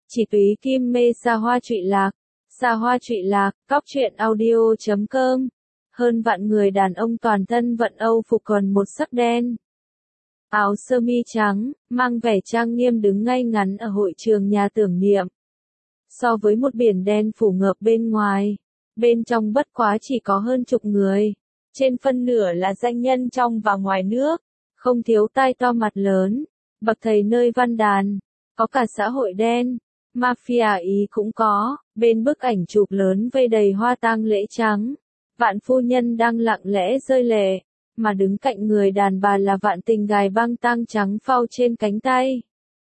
Chỉ túy kim mê xa hoa trụy lạc. Xa hoa trụy lạc, cóc truyện audio.com. Hơn vạn người đàn ông toàn thân vận Âu phục còn một sắc đen. Áo sơ mi trắng, mang vẻ trang nghiêm đứng ngay ngắn ở hội trường nhà tưởng niệm. So với một biển đen phủ ngập bên ngoài, bên trong bất quá chỉ có hơn chục người. Trên phân nửa là danh nhân trong và ngoài nước, không thiếu tai to mặt lớn, bậc thầy nơi văn đàn, có cả xã hội đen, mafia Ý cũng có. Bên bức ảnh chụp lớn vây đầy hoa tang lễ trắng, Vạn phu nhân đang lặng lẽ rơi lệ, mà đứng cạnh người đàn bà là Vạn Tình gài băng tang trắng phao trên cánh tay.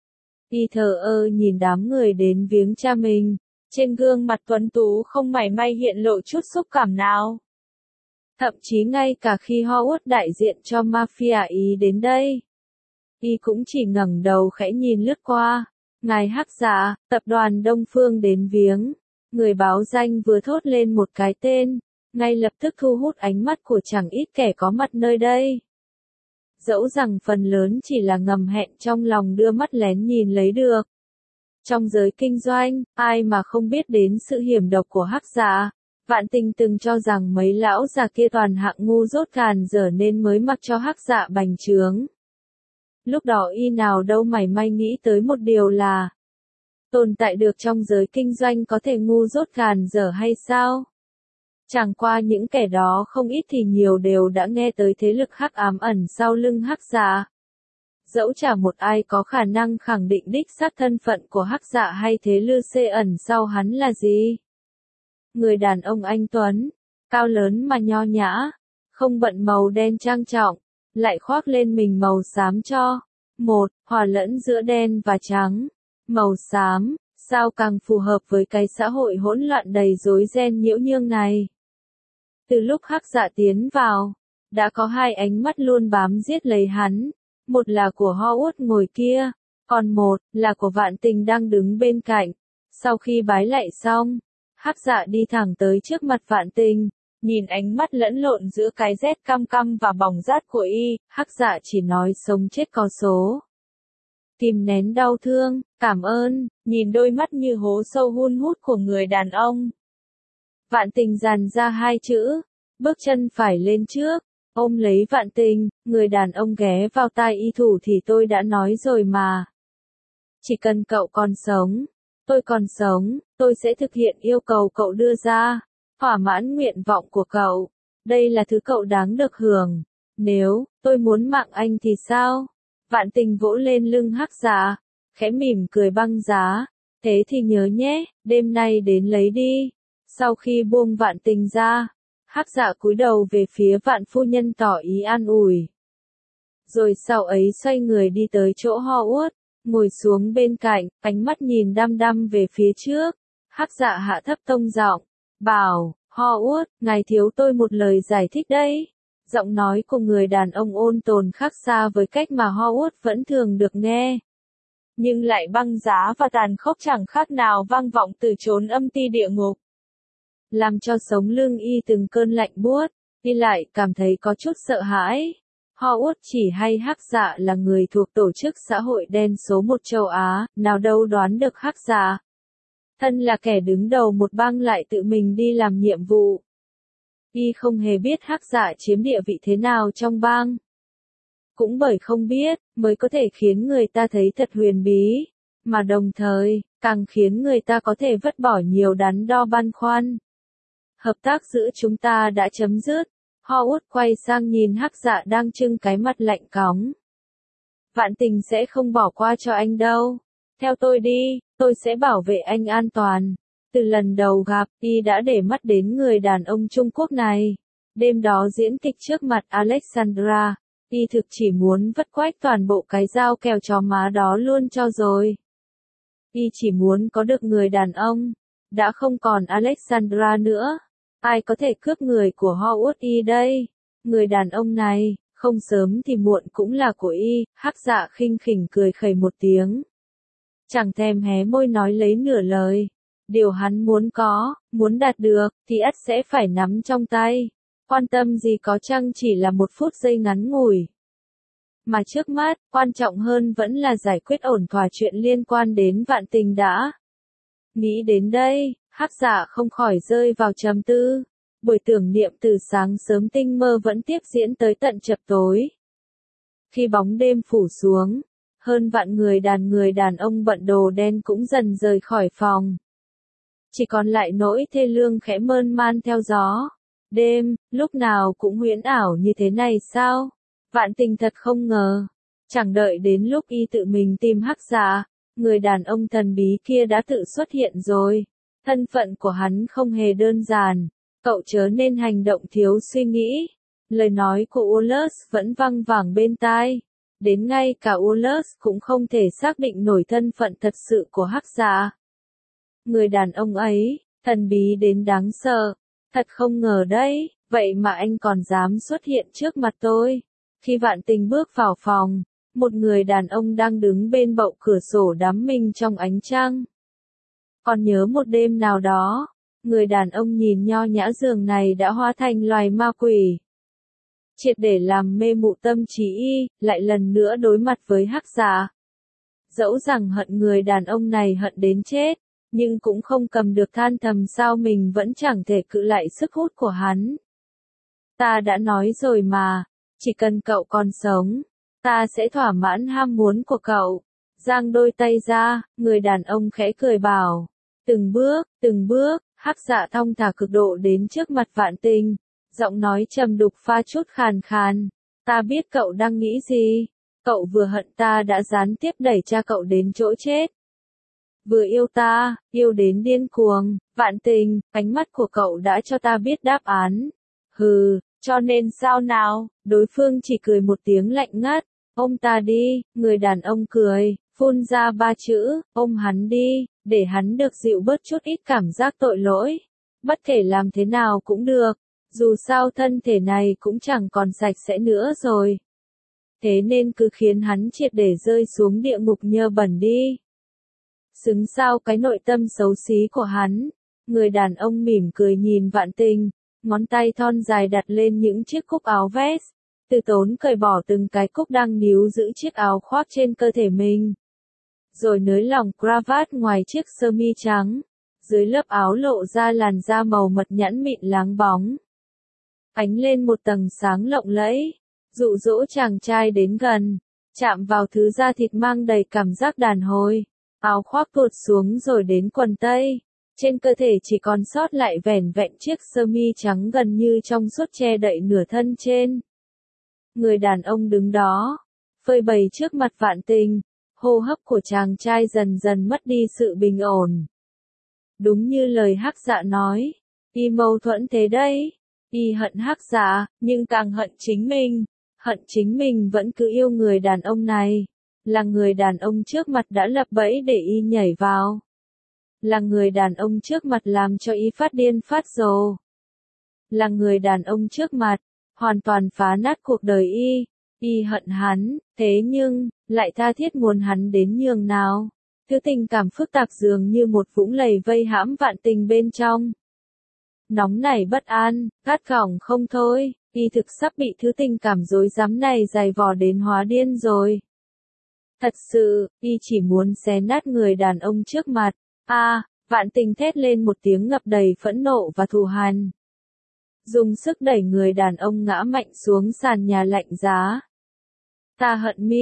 Y thờ ơ nhìn đám người đến viếng cha mình, trên gương mặt tuấn tú không mảy may hiện lộ chút xúc cảm nào. Thậm chí ngay cả khi Howard đại diện cho mafia Ý đến đây, Y cũng chỉ ngẩng đầu khẽ nhìn lướt qua. Ngài Hắc Dạ, tập đoàn Đông Phương đến viếng. Người báo danh vừa thốt lên một cái tên, ngay lập tức thu hút ánh mắt của chẳng ít kẻ có mặt nơi đây. Dẫu rằng phần lớn chỉ là ngầm hẹn trong lòng đưa mắt lén nhìn lấy được. Trong giới kinh doanh, ai mà không biết đến sự hiểm độc của Hắc Dạ. Vạn Tình từng cho rằng mấy lão già kia toàn hạng ngu dốt càn dở nên mới mặc cho Hắc Dạ bành trướng. Lúc đó Y nào đâu mảy may nghĩ tới một điều là tồn tại được trong giới kinh doanh có thể ngu dốt càn dở hay sao? Chẳng qua những kẻ đó không ít thì nhiều đều đã nghe tới thế lực hắc ám ẩn sau lưng Hắc Dạ. Dẫu chả một ai có khả năng khẳng định đích xác thân phận của Hắc Dạ hay thế lực ẩn sau hắn là gì. Người đàn ông anh tuấn, cao lớn mà nho nhã, không bận màu đen trang trọng, lại khoác lên mình màu xám cho. Một, hòa lẫn giữa đen và trắng. Màu xám, sao càng phù hợp với cái xã hội hỗn loạn đầy rối ren nhiễu nhương này. Từ lúc Hắc Dạ tiến vào, đã có hai ánh mắt luôn bám giết lấy hắn. Một là của Howard ngồi kia, còn một là của Vạn Tình đang đứng bên cạnh. Sau khi bái lạy xong, Hắc Dạ đi thẳng tới trước mặt Vạn Tình. Nhìn ánh mắt lẫn lộn giữa cái rét căm căm và bỏng rát của Y, Hắc Dạ chỉ nói sống chết có số. Kìm nén đau thương, cảm ơn, nhìn đôi mắt như hố sâu hun hút của người đàn ông. Vạn Tình dàn ra hai chữ, bước chân phải lên trước, ôm lấy Vạn Tình, người đàn ông ghé vào tai Y thủ thì tôi đã nói rồi mà. Chỉ cần cậu còn sống, tôi còn sống, tôi sẽ thực hiện yêu cầu cậu đưa ra. Thỏa mãn nguyện vọng của cậu. Đây là thứ cậu đáng được hưởng. Nếu tôi muốn mạng anh thì sao? Vạn Tình vỗ lên lưng Hắc Dạ, khẽ mỉm cười băng giá. Thế thì nhớ nhé, đêm nay đến lấy đi. Sau khi buông Vạn Tình ra, Hắc Dạ cúi đầu về phía Vạn phu nhân tỏ ý an ủi. Rồi sau ấy xoay người đi tới chỗ Howard, ngồi xuống bên cạnh, ánh mắt nhìn đăm đăm về phía trước. Hắc Dạ hạ thấp tông giọng, bảo, Howard, ngài thiếu tôi một lời giải thích đấy. Giọng nói của người đàn ông ôn tồn khác xa với cách mà Howard vẫn thường được nghe. Nhưng lại băng giá và tàn khốc chẳng khác nào vang vọng từ chốn âm ti địa ngục. Làm cho sống lưng Y từng cơn lạnh buốt, Y lại cảm thấy có chút sợ hãi. Howard chỉ hay Hắc Dạ là người thuộc tổ chức xã hội đen số 1 châu Á, nào đâu đoán được Hắc Dạ. Thân là kẻ đứng đầu một bang lại tự mình đi làm nhiệm vụ. Y không hề biết Hắc Dạ chiếm địa vị thế nào trong bang. Cũng bởi không biết, mới có thể khiến người ta thấy thật huyền bí, mà đồng thời, càng khiến người ta có thể vứt bỏ nhiều đắn đo băn khoăn. Hợp tác giữa chúng ta đã chấm dứt. Howard quay sang nhìn Hắc Dạ đang trưng cái mặt lạnh cóng. Vạn Tình sẽ không bỏ qua cho anh đâu. Theo tôi đi, tôi sẽ bảo vệ anh an toàn. Từ lần đầu gặp, Y đã để mắt đến người đàn ông Trung Quốc này. Đêm đó diễn kịch trước mặt Alexandra, Y thực chỉ muốn vất quách toàn bộ cái dao kèo chó má đó luôn cho rồi. Y chỉ muốn có được người đàn ông. Đã không còn Alexandra nữa. Ai có thể cướp người của Howard Y đây? Người đàn ông này, không sớm thì muộn cũng là của Y. Hắc Dạ khinh khỉnh cười khẩy một tiếng. Chẳng thèm hé môi nói lấy nửa lời. Điều hắn muốn đạt được, thì ắt sẽ phải nắm trong tay. Quan tâm gì có chăng chỉ là một phút giây ngắn ngủi. Mà trước mắt, quan trọng hơn vẫn là giải quyết ổn thỏa chuyện liên quan đến Vạn Tình đã. Nghĩ đến đây, Hắc Dạ không khỏi rơi vào trầm tư. Buổi tưởng niệm từ sáng sớm tinh mơ vẫn tiếp diễn tới tận chập tối. Khi bóng đêm phủ xuống, hơn vạn người đàn ông bận đồ đen cũng dần rời khỏi phòng. Chỉ còn lại nỗi thê lương khẽ mơn man theo gió. Đêm, lúc nào cũng huyễn ảo như thế này sao? Vạn Tình thật không ngờ. Chẳng đợi đến lúc y tự mình tìm Hắc Dạ, người đàn ông thần bí kia đã tự xuất hiện rồi. Thân phận của hắn không hề đơn giản. Cậu chớ nên hành động thiếu suy nghĩ. Lời nói của Ullus vẫn văng vẳng bên tai. Đến ngay cả Ullus cũng không thể xác định nổi thân phận thật sự của Hắc Dạ. Người đàn ông ấy, thần bí đến đáng sợ. Thật không ngờ đấy, vậy mà anh còn dám xuất hiện trước mặt tôi. Khi Vạn Tình bước vào phòng, một người đàn ông đang đứng bên bậu cửa sổ đắm mình trong ánh trăng. Còn nhớ một đêm nào đó, người đàn ông nhìn nho nhã giường này đã hóa thành loài ma quỷ. Triệt để làm mê mụ tâm trí y, lại lần nữa đối mặt với Hắc Dạ. Dẫu rằng hận người đàn ông này hận đến chết, nhưng cũng không cầm được than thầm sao mình vẫn chẳng thể cự lại sức hút của hắn. Ta đã nói rồi mà, chỉ cần cậu còn sống, ta sẽ thỏa mãn ham muốn của cậu. Giang đôi tay ra, người đàn ông khẽ cười bảo. Từng bước, Hắc Dạ thong thả cực độ đến trước mặt Vạn Tình. Giọng nói trầm đục pha chút khàn khàn. Ta biết cậu đang nghĩ gì. Cậu vừa hận ta đã gián tiếp đẩy cha cậu đến chỗ chết. Vừa yêu ta, yêu đến điên cuồng. Vạn Tình, ánh mắt của cậu đã cho ta biết đáp án. Hừ, cho nên sao nào? Đối phương chỉ cười một tiếng lạnh ngắt. Ôm ta đi, người đàn ông cười, phun ra 3 chữ, ôm hắn đi, để hắn được dịu bớt chút ít cảm giác tội lỗi. Bất kể làm thế nào cũng được, dù sao thân thể này cũng chẳng còn sạch sẽ nữa rồi. Thế nên cứ khiến hắn triệt để rơi xuống địa ngục nhơ bẩn đi. Xứng sao cái nội tâm xấu xí của hắn. Người đàn ông mỉm cười nhìn Vạn Tình, ngón tay thon dài đặt lên những chiếc cúc áo vest. Từ tốn cởi bỏ từng cái cúc đang níu giữ chiếc áo khoác trên cơ thể mình. Rồi nới lỏng cravat ngoài chiếc sơ mi trắng. Dưới lớp áo lộ ra làn da màu mật nhẵn mịn láng bóng. Ánh lên một tầng sáng lộng lẫy. Dụ dỗ chàng trai đến gần. Chạm vào thứ da thịt mang đầy cảm giác đàn hồi. Áo khoác tuột xuống rồi đến quần tây. Trên cơ thể chỉ còn sót lại vẻn vẹn chiếc sơ mi trắng gần như trong suốt che đậy nửa thân trên. Người đàn ông đứng đó, phơi bày trước mặt Vạn Tình, hô hấp của chàng trai dần dần mất đi sự bình ổn. Đúng như lời Hắc Dạ nói, y mâu thuẫn thế đấy, y hận Hắc Dạ, nhưng càng hận chính mình vẫn cứ yêu người đàn ông này, là người đàn ông trước mặt đã lập bẫy để y nhảy vào. Là người đàn ông trước mặt làm cho y phát điên phát rồ. Là người đàn ông trước mặt, hoàn toàn phá nát cuộc đời y hận hắn, thế nhưng, lại tha thiết muốn hắn đến nhường nào. Thứ tình cảm phức tạp dường như một vũng lầy vây hãm Vạn Tình bên trong. Nóng nảy bất an, khát khỏng không thôi, y thực sắp bị thứ tình cảm rối rắm này giày vò đến hóa điên rồi. Thật sự, y chỉ muốn xé nát người đàn ông trước mặt. Vạn Tình thét lên một tiếng ngập đầy phẫn nộ và thù hằn. Dùng sức đẩy người đàn ông ngã mạnh xuống sàn nhà lạnh giá. Ta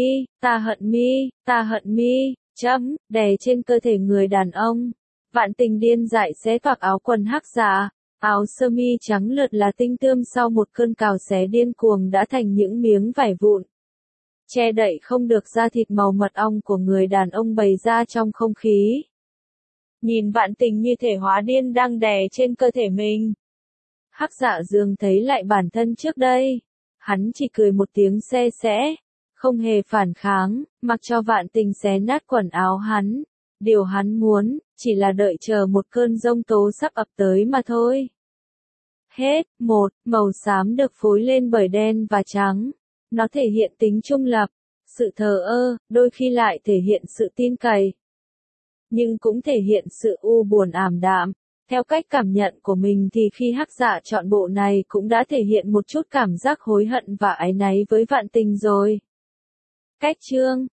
hận mi, đè trên cơ thể người đàn ông. Vạn Tình điên dại xé toạc áo quần Hắc Dạ, áo sơ mi trắng lượt là tinh tươm sau một cơn cào xé điên cuồng đã thành những miếng vải vụn. Che đậy không được da thịt màu mật ong của người đàn ông bày ra trong không khí. Nhìn Vạn Tình như thể hóa điên đang đè trên cơ thể mình. Hắc Dạ dường thấy lại bản thân trước đây. Hắn chỉ cười một tiếng se sẽ, không hề phản kháng, mặc cho Vạn Tình xé nát quần áo hắn. Điều hắn muốn, chỉ là đợi chờ một cơn giông tố sắp ập tới mà thôi. Hết, màu xám được phối lên bởi đen và trắng. Nó thể hiện tính trung lập, sự thờ ơ, đôi khi lại thể hiện sự tin cậy. Nhưng cũng thể hiện sự u buồn ảm đạm. Theo cách cảm nhận của mình thì khi Hắc Dạ chọn bộ này cũng đã thể hiện một chút cảm giác hối hận và áy náy với Vạn Tình rồi. Cách chương